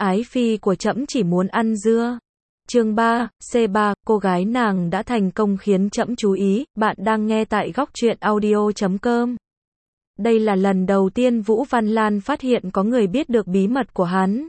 Ái phi của trẫm chỉ muốn ăn dưa. Chương 3, C3, cô gái nàng đã thành công khiến trẫm chú ý. Bạn đang nghe tại góc truyện audio.com. Đây là lần đầu tiên Vũ Văn Lan phát hiện có người biết được bí mật của hắn.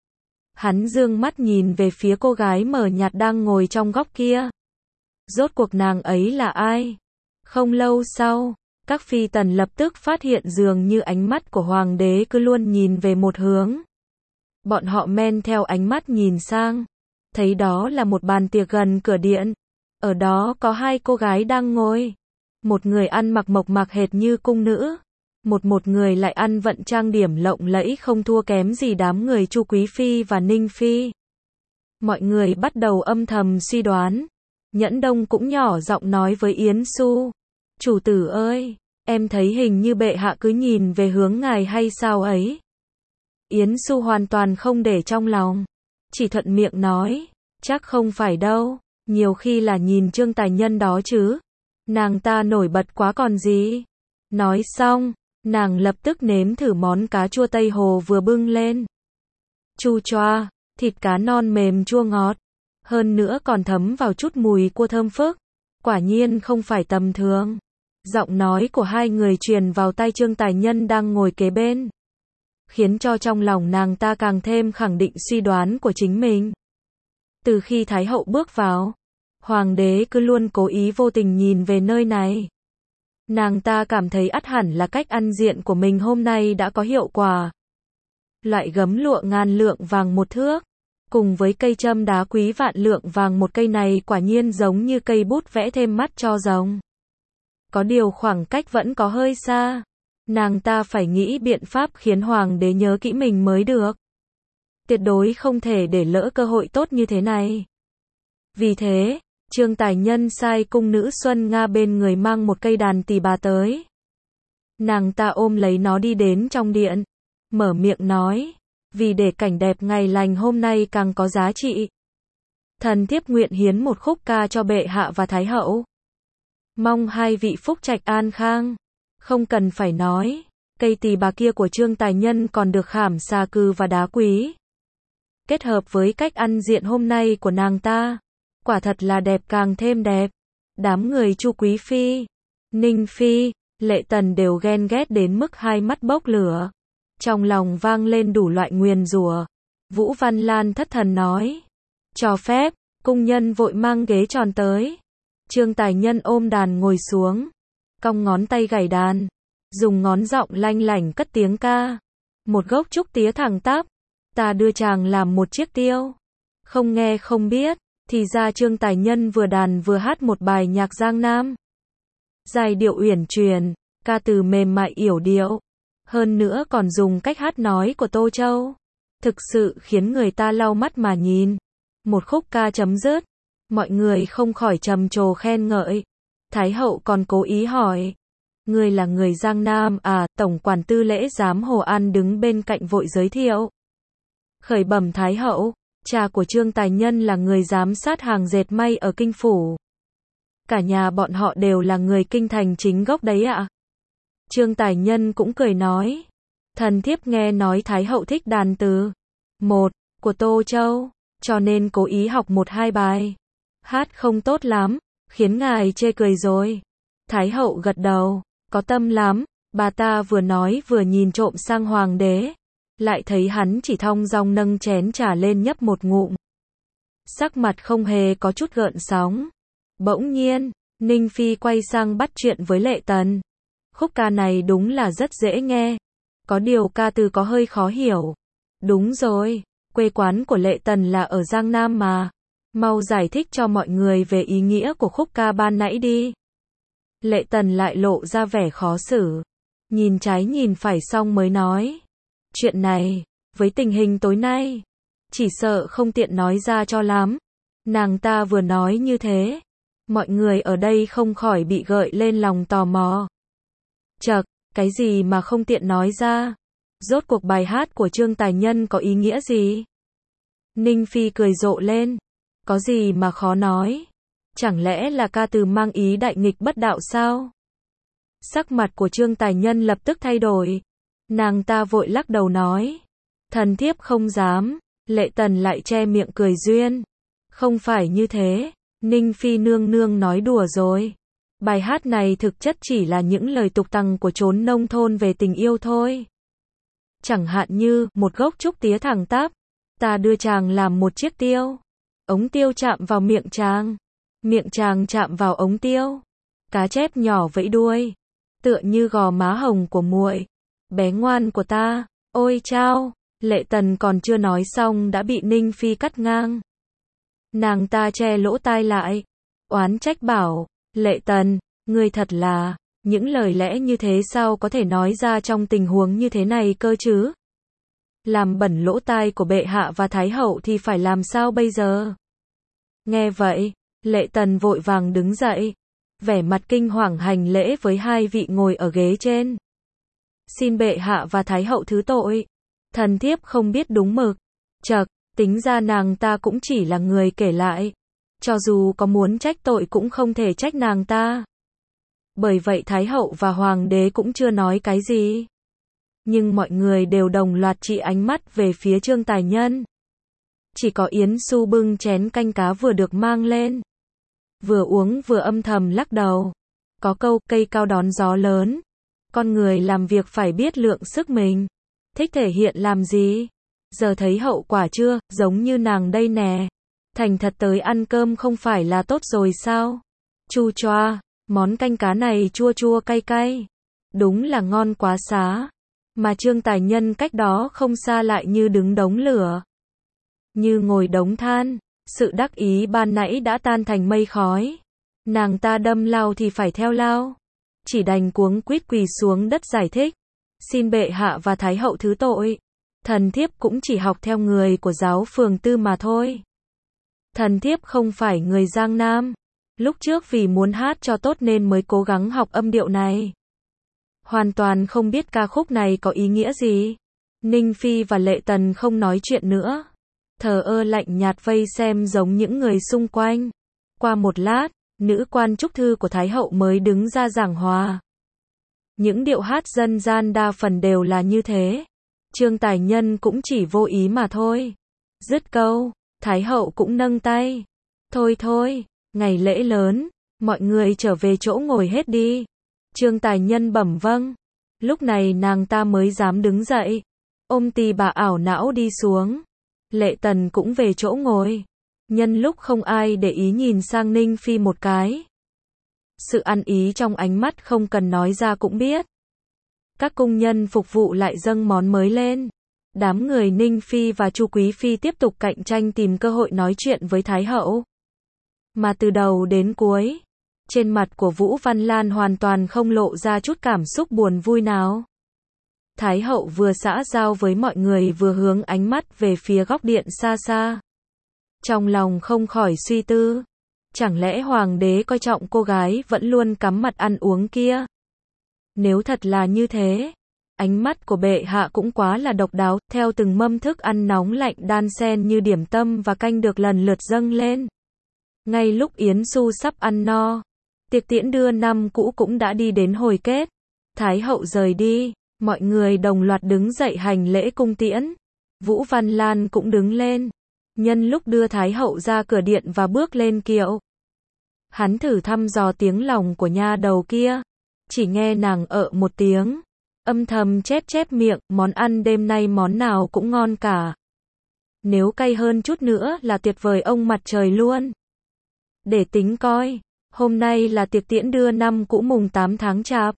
Hắn dương mắt nhìn về phía cô gái mờ nhạt đang ngồi trong góc kia. Rốt cuộc nàng ấy là ai? Không lâu sau, các phi tần lập tức phát hiện dường như ánh mắt của hoàng đế cứ luôn nhìn về một hướng. Bọn họ men theo ánh mắt nhìn sang, thấy đó là một bàn tiệc gần cửa điện. Ở đó có hai cô gái đang ngồi. Một người ăn mặc mộc mạc hệt như cung nữ. Một người lại ăn vận trang điểm lộng lẫy không thua kém gì đám người Chu Quý Phi và Ninh Phi. Mọi người bắt đầu âm thầm suy đoán. Nhẫn Đông cũng nhỏ giọng nói với Yến Xu. Chủ tử ơi, em thấy hình như bệ hạ cứ nhìn về hướng ngài hay sao ấy. Yến Xu hoàn toàn không để trong lòng. Chỉ thuận miệng nói, chắc không phải đâu, nhiều khi là nhìn Trương Tài Nhân đó chứ. Nàng ta nổi bật quá còn gì. Nói xong, nàng lập tức nếm thử món cá chua Tây Hồ vừa bưng lên. Chu choa, thịt cá non mềm chua ngọt. Hơn nữa còn thấm vào chút mùi cua thơm phức. Quả nhiên không phải tầm thường. Giọng nói của hai người truyền vào tai Trương Tài Nhân đang ngồi kế bên. Khiến cho trong lòng nàng ta càng thêm khẳng định suy đoán của chính mình. Từ khi Thái hậu bước vào, hoàng đế cứ luôn cố ý vô tình nhìn về nơi này. Nàng ta cảm thấy ắt hẳn là cách ăn diện của mình hôm nay đã có hiệu quả. Loại gấm lụa ngàn lượng vàng một thước, cùng với cây châm đá quý vạn lượng vàng một cây này quả nhiên giống như cây bút vẽ thêm mắt cho rồng. Có điều khoảng cách vẫn có hơi xa. Nàng ta phải nghĩ biện pháp khiến hoàng đế nhớ kỹ mình mới được. Tuyệt đối không thể để lỡ cơ hội tốt như thế này. Vì thế, Trương Tài Nhân sai cung nữ Xuân Nga bên người mang một cây đàn tỳ bà tới. Nàng ta ôm lấy nó đi đến trong điện, mở miệng nói, vì để cảnh đẹp ngày lành hôm nay càng có giá trị. Thần thiếp nguyện hiến một khúc ca cho bệ hạ và thái hậu. Mong hai vị phúc trạch an khang. Không cần phải nói, cây tỳ bà kia của Trương Tài Nhân còn được khảm xà cừ và đá quý. Kết hợp với cách ăn diện hôm nay của nàng ta, quả thật là đẹp càng thêm đẹp. Đám người Chu Quý Phi, Ninh Phi, Lệ Tần đều ghen ghét đến mức hai mắt bốc lửa. Trong lòng vang lên đủ loại nguyền rủa. Vũ Văn Lan thất thần nói, cho phép, cung nhân vội mang ghế tròn tới. Trương Tài Nhân ôm đàn ngồi xuống, cong ngón tay gảy đàn, dùng ngón giọng lanh lảnh cất tiếng ca. Một gốc trúc tía thẳng tắp, ta đưa chàng làm một chiếc tiêu. Không nghe không biết, thì ra Trương Tài Nhân vừa đàn vừa hát một bài nhạc Giang Nam. Giai điệu uyển chuyển, ca từ mềm mại yểu điệu. Hơn nữa còn dùng cách hát nói của Tô Châu. Thực sự khiến người ta lau mắt mà nhìn. Một khúc ca chấm dứt, mọi người không khỏi trầm trồ khen ngợi. Thái hậu còn cố ý hỏi, ngươi là người Giang Nam à? Tổng quản tư lễ giám Hồ An đứng bên cạnh vội giới thiệu. Khởi bẩm Thái hậu, cha của Trương Tài Nhân là người giám sát hàng dệt may ở kinh phủ. Cả nhà bọn họ đều là người kinh thành chính gốc đấy ạ. Trương Tài Nhân cũng cười nói, thần thiếp nghe nói Thái hậu thích đàn từ một của Tô Châu, cho nên cố ý học một hai bài. Hát không tốt lắm, khiến ngài chê cười rồi. Thái hậu gật đầu, có tâm lắm. Bà ta vừa nói vừa nhìn trộm sang hoàng đế, lại thấy hắn chỉ thong dong nâng chén trà lên nhấp một ngụm. Sắc mặt không hề có chút gợn sóng. Bỗng nhiên, Ninh Phi quay sang bắt chuyện với Lệ Tần. Khúc ca này đúng là rất dễ nghe. Có điều ca từ có hơi khó hiểu. Đúng rồi, quê quán của Lệ Tần là ở Giang Nam mà. Mau giải thích cho mọi người về ý nghĩa của khúc ca ban nãy đi. Lệ Tần lại lộ ra vẻ khó xử. Nhìn trái nhìn phải xong mới nói. Chuyện này, với tình hình tối nay, chỉ sợ không tiện nói ra cho lắm. Nàng ta vừa nói như thế, mọi người ở đây không khỏi bị gợi lên lòng tò mò. Chậc, cái gì mà không tiện nói ra? Rốt cuộc bài hát của Trương Tài Nhân có ý nghĩa gì? Ninh Phi cười rộ lên. Có gì mà khó nói? Chẳng lẽ là ca từ mang ý đại nghịch bất đạo sao? Sắc mặt của Trương Tài Nhân lập tức thay đổi. Nàng ta vội lắc đầu nói. Thần thiếp không dám. Lệ Tần lại che miệng cười duyên. Không phải như thế, Ninh Phi nương nương nói đùa rồi. Bài hát này thực chất chỉ là những lời tục tằng của chốn nông thôn về tình yêu thôi. Chẳng hạn như, một gốc trúc tía thẳng tắp, ta đưa chàng làm một chiếc tiêu. Ống tiêu chạm vào miệng chàng chạm vào ống tiêu. Cá chép nhỏ vẫy đuôi, tựa như gò má hồng của muội, bé ngoan của ta. Ôi chao, Lệ Tần còn chưa nói xong đã bị Ninh Phi cắt ngang. Nàng ta che lỗ tai lại, oán trách bảo, Lệ Tần, ngươi thật là, những lời lẽ như thế sao có thể nói ra trong tình huống như thế này cơ chứ? Làm bẩn lỗ tai của bệ hạ và thái hậu thì phải làm sao bây giờ? Nghe vậy, Lệ Tần vội vàng đứng dậy, vẻ mặt kinh hoàng hành lễ với hai vị ngồi ở ghế trên. Xin bệ hạ và thái hậu thứ tội, thần thiếp không biết đúng mực. Chậc, tính ra nàng ta cũng chỉ là người kể lại, cho dù có muốn trách tội cũng không thể trách nàng ta. Bởi vậy thái hậu và hoàng đế cũng chưa nói cái gì. Nhưng mọi người đều đồng loạt chỉ ánh mắt về phía Trương Tài Nhân. Chỉ có Yến Xu bưng chén canh cá vừa được mang lên, vừa uống vừa âm thầm lắc đầu. Có câu, cây cao đón gió lớn. Con người làm việc phải biết lượng sức mình. Thích thể hiện làm gì? Giờ thấy hậu quả chưa, giống như nàng đây nè. Thành thật tới ăn cơm không phải là tốt rồi sao? Chu choa, món canh cá này chua chua cay cay. Đúng là ngon quá xá. Mà Trương Tài Nhân cách đó không xa lại như đứng đống lửa, như ngồi đống than. Sự đắc ý ban nãy đã tan thành mây khói. Nàng ta đâm lao thì phải theo lao. Chỉ đành cuống quýt quỳ xuống đất giải thích. Xin bệ hạ và thái hậu thứ tội. Thần thiếp cũng chỉ học theo người của giáo phường tư mà thôi. Thần thiếp không phải người Giang Nam. Lúc trước vì muốn hát cho tốt nên mới cố gắng học âm điệu này. Hoàn toàn không biết ca khúc này có ý nghĩa gì. Ninh Phi và Lệ Tần không nói chuyện nữa. Thờ ơ lạnh nhạt vây xem giống những người xung quanh. Qua một lát, nữ quan trúc thư của Thái hậu mới đứng ra giảng hòa. Những điệu hát dân gian đa phần đều là như thế. Trương Tài Nhân cũng chỉ vô ý mà thôi. Dứt câu, Thái hậu cũng nâng tay. Thôi thôi, ngày lễ lớn, mọi người trở về chỗ ngồi hết đi. Trương Tài Nhân bẩm vâng. Lúc này nàng ta mới dám đứng dậy. Ôm tì bà ảo não đi xuống. Lệ Tần cũng về chỗ ngồi. Nhân lúc không ai để ý nhìn sang Ninh Phi một cái. Sự ăn ý trong ánh mắt không cần nói ra cũng biết. Các cung nhân phục vụ lại dâng món mới lên. Đám người Ninh Phi và Chu Quý Phi tiếp tục cạnh tranh tìm cơ hội nói chuyện với Thái hậu. Mà từ đầu đến cuối, trên mặt của Vũ Văn Lan hoàn toàn không lộ ra chút cảm xúc buồn vui nào. Thái hậu vừa xã giao với mọi người vừa hướng ánh mắt về phía góc điện xa xa. Trong lòng không khỏi suy tư. Chẳng lẽ hoàng đế coi trọng cô gái vẫn luôn cắm mặt ăn uống kia? Nếu thật là như thế, ánh mắt của bệ hạ cũng quá là độc đáo, theo từng mâm thức ăn nóng lạnh đan xen như điểm tâm và canh được lần lượt dâng lên. Ngay lúc Yến Xu sắp ăn no, tiệc tiễn đưa năm cũ cũng đã đi đến hồi kết. Thái hậu rời đi, mọi người đồng loạt đứng dậy hành lễ cung tiễn. Vũ Văn Lan cũng đứng lên, nhân lúc đưa Thái hậu ra cửa điện và bước lên kiệu. Hắn thử thăm dò tiếng lòng của nha đầu kia, chỉ nghe nàng một tiếng, âm thầm chép miệng, món ăn đêm nay món nào cũng ngon cả. Nếu cay hơn chút nữa là tuyệt vời ông mặt trời luôn. Để tính coi, hôm nay là tiệc tiễn đưa năm cũ mùng 8 tháng Chạp.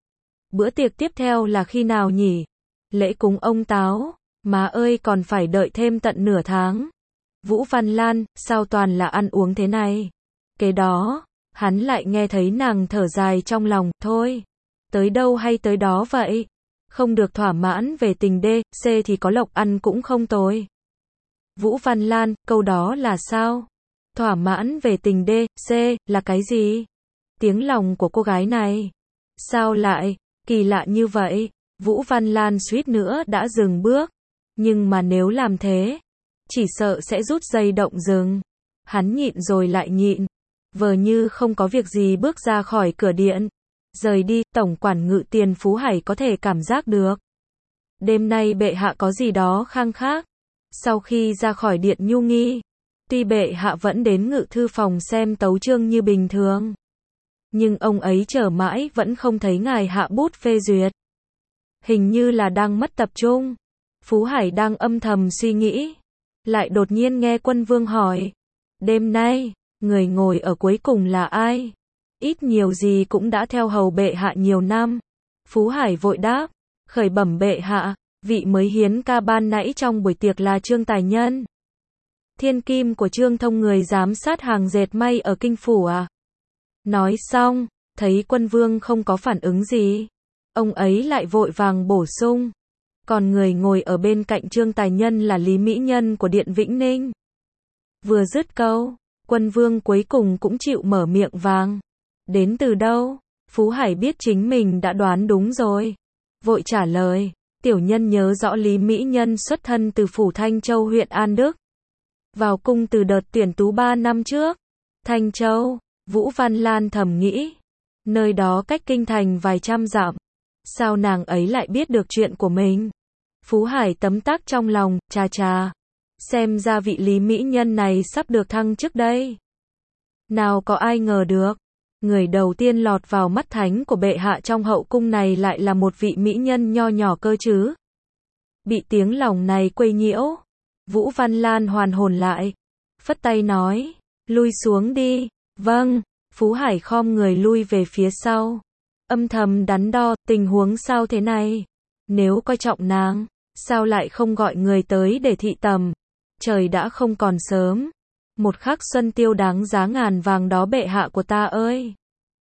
Bữa tiệc tiếp theo là khi nào nhỉ? Lễ cúng ông Táo, má ơi còn phải đợi thêm tận nửa tháng. Vũ Văn Lan, sao toàn là ăn uống thế này? Kế đó, hắn lại nghe thấy nàng thở dài trong lòng, thôi, tới đâu hay tới đó vậy? Không được thỏa mãn về tình D, C thì có lộc ăn cũng không tồi. Vũ Văn Lan, câu đó là sao? Thỏa mãn về tình D, C, là cái gì? Tiếng lòng của cô gái này. Sao lại, kỳ lạ như vậy? Vũ Văn Lan suýt nữa đã dừng bước. Nhưng mà nếu làm thế, chỉ sợ sẽ rút dây động rừng. Hắn nhịn rồi lại nhịn. Vờ như không có việc gì bước ra khỏi cửa điện. Rời đi, tổng quản ngự tiền Phú Hải có thể cảm giác được. Đêm nay bệ hạ có gì đó khang khác. Sau khi ra khỏi điện Nhu Nghi, tuy bệ hạ vẫn đến ngự thư phòng xem tấu chương như bình thường, nhưng ông ấy chờ mãi vẫn không thấy ngài hạ bút phê duyệt. Hình như là đang mất tập trung. Phú Hải đang âm thầm suy nghĩ, lại đột nhiên nghe Quân Vương hỏi, đêm nay, người ngồi ở cuối cùng là ai? Ít nhiều gì cũng đã theo hầu bệ hạ nhiều năm. Phú Hải vội đáp, khởi bẩm bệ hạ, vị mới hiến ca ban nãy trong buổi tiệc là Trương Tài Nhân. Thiên kim của Trương Thông, người giám sát hàng dệt may ở kinh phủ à? Nói xong, thấy Quân Vương không có phản ứng gì, ông ấy lại vội vàng bổ sung, còn người ngồi ở bên cạnh Trương Tài Nhân là Lý Mỹ Nhân của Điện Vĩnh Ninh. Vừa dứt câu, Quân Vương cuối cùng cũng chịu mở miệng vàng. Đến từ đâu? Phú Hải biết chính mình đã đoán đúng rồi. Vội trả lời, tiểu nhân nhớ rõ Lý Mỹ Nhân xuất thân từ phủ Thanh Châu huyện An Đức. Vào cung từ đợt tuyển tú 3 năm trước. Thanh Châu, Vũ Văn Lan thầm nghĩ. Nơi đó cách kinh thành vài trăm dặm. Sao nàng ấy lại biết được chuyện của mình? Phú Hải tấm tắc trong lòng, chà chà. Xem ra vị Lý Mỹ Nhân này sắp được thăng chức đây. Nào có ai ngờ được. Người đầu tiên lọt vào mắt thánh của bệ hạ trong hậu cung này lại là một vị mỹ nhân nho nhỏ cơ chứ. Bị tiếng lòng này quấy nhiễu, Vũ Văn Lan hoàn hồn lại, phất tay nói, lui xuống đi. Vâng. Phú Hải khom người lui về phía sau, âm thầm đắn đo, tình huống sao thế này? Nếu coi trọng nàng, sao lại không gọi người tới để thị tầm? Trời đã không còn sớm. Một khắc xuân tiêu đáng giá ngàn vàng đó bệ hạ của ta ơi.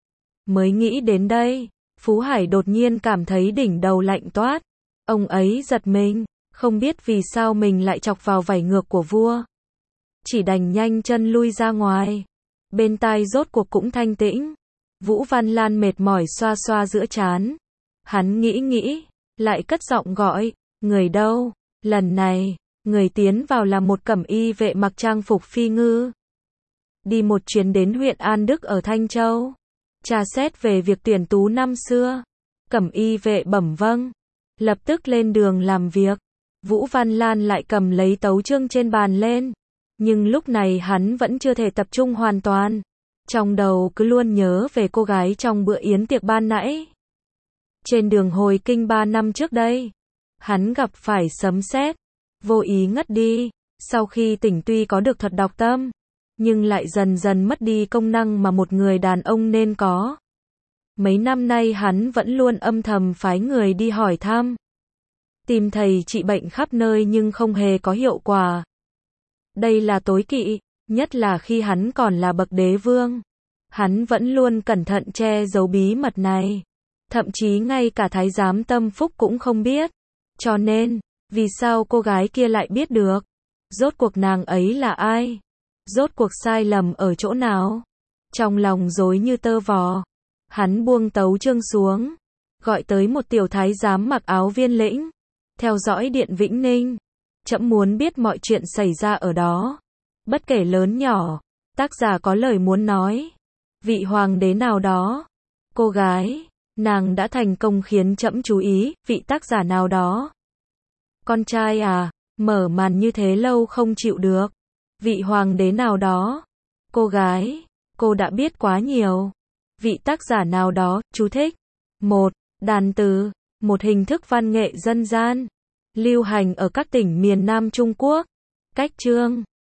Mới nghĩ đến đây, Phú Hải đột nhiên cảm thấy đỉnh đầu lạnh toát. Ông ấy giật mình, không biết vì sao mình lại chọc vào vảy ngược của vua. Chỉ đành nhanh chân lui ra ngoài. Bên tai rốt cuộc cũng thanh tĩnh. Vũ Văn Lan mệt mỏi xoa xoa giữa trán. Hắn nghĩ, lại cất giọng gọi, người đâu? Lần này, người tiến vào là một cẩm y vệ mặc trang phục phi ngư. Đi một chuyến đến huyện An Đức ở Thanh Châu. Tra xét về việc tuyển tú năm xưa. Cẩm y vệ bẩm vâng. Lập tức lên đường làm việc. Vũ Văn Lan lại cầm lấy tấu chương trên bàn lên. Nhưng lúc này hắn vẫn chưa thể tập trung hoàn toàn. Trong đầu cứ luôn nhớ về cô gái trong bữa yến tiệc ban nãy. Trên đường hồi kinh 3 năm trước đây, hắn gặp phải sấm sét, vô ý ngất đi. Sau khi tỉnh tuy có được thuật đọc tâm, nhưng lại dần dần mất đi công năng mà một người đàn ông nên có. Mấy năm nay hắn vẫn luôn âm thầm phái người đi hỏi thăm, tìm thầy trị bệnh khắp nơi nhưng không hề có hiệu quả. Đây là tối kỵ, nhất là khi hắn còn là bậc đế vương. Hắn vẫn luôn cẩn thận che giấu bí mật này. Thậm chí ngay cả thái giám Tâm Phúc cũng không biết. Cho nên, vì sao cô gái kia lại biết được? Rốt cuộc nàng ấy là ai? Rốt cuộc sai lầm ở chỗ nào? Trong lòng rối như tơ vò, hắn buông tấu chương xuống, gọi tới một tiểu thái giám mặc áo viên lĩnh, theo dõi Điện Vĩnh Ninh. Trẫm muốn biết mọi chuyện xảy ra ở đó, bất kể lớn nhỏ. Tác giả có lời muốn nói. Vị hoàng đế nào đó, cô gái, nàng đã thành công khiến trẫm chú ý. Vị tác giả nào đó, con trai à, mở màn như thế lâu không chịu được. Vị hoàng đế nào đó, cô gái, cô đã biết quá nhiều. Vị tác giả nào đó, chú thích. 1. Đàn từ, một hình thức văn nghệ dân gian, lưu hành ở các tỉnh miền Nam Trung Quốc. Cách chương